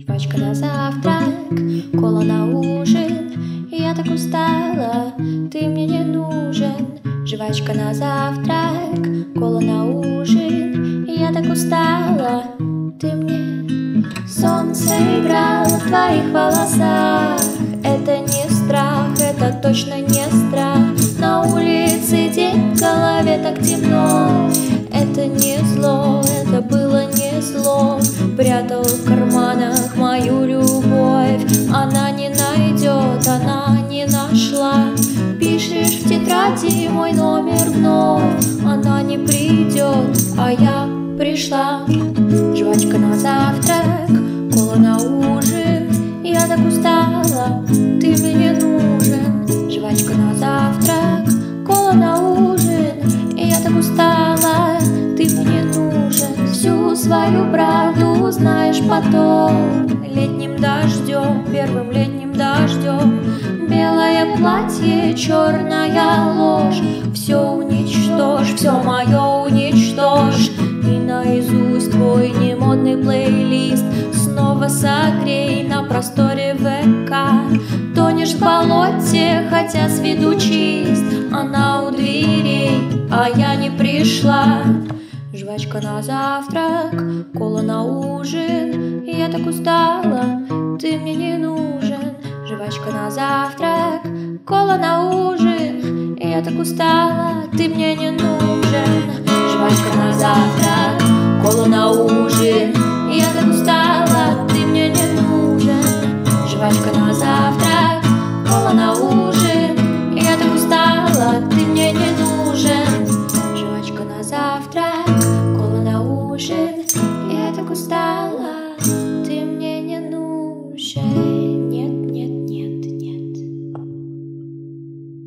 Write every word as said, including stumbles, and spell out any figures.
Жвачка на завтрак, кола на ужин. Я так устала, ты мне не нужен. Жвачка на завтрак, кола на ужин. Я так устала, ты мне. Солнце играло в твоих волосах. Это не страх, это точно не страх. На улице день, в голове так темно. Это не зло, это было не зло. Прятал в карманах мою любовь. Она не найдет, она не нашла. Пишешь в тетради мой номер вновь. Она не придет, а я пришла. Жвачка на завтрак, кола на ужин. Я так устала, ты мне не нужен. Жвачка на завтрак, кола на ужин. Я так устала, ты мне не нужен. Всю свою правду узнаешь потом. Летним дождем, первым летним дождем. Белое платье, черная ложь. Все уничтожь, все мое уничтожь. И наизусть твой немодный плейлист снова согрей на просторе ВК. Тонешь в болоте, хотя с виду чист. Она у дверей, а я не пришла. Жвачка на завтрак, кола на ужин. Я так устала, ты мне не нужен. Жвачка на завтрак, кола на ужин. Я так устала, ты мне не нужен. Жвачка на завтрак, кола на ужин. Я так устала.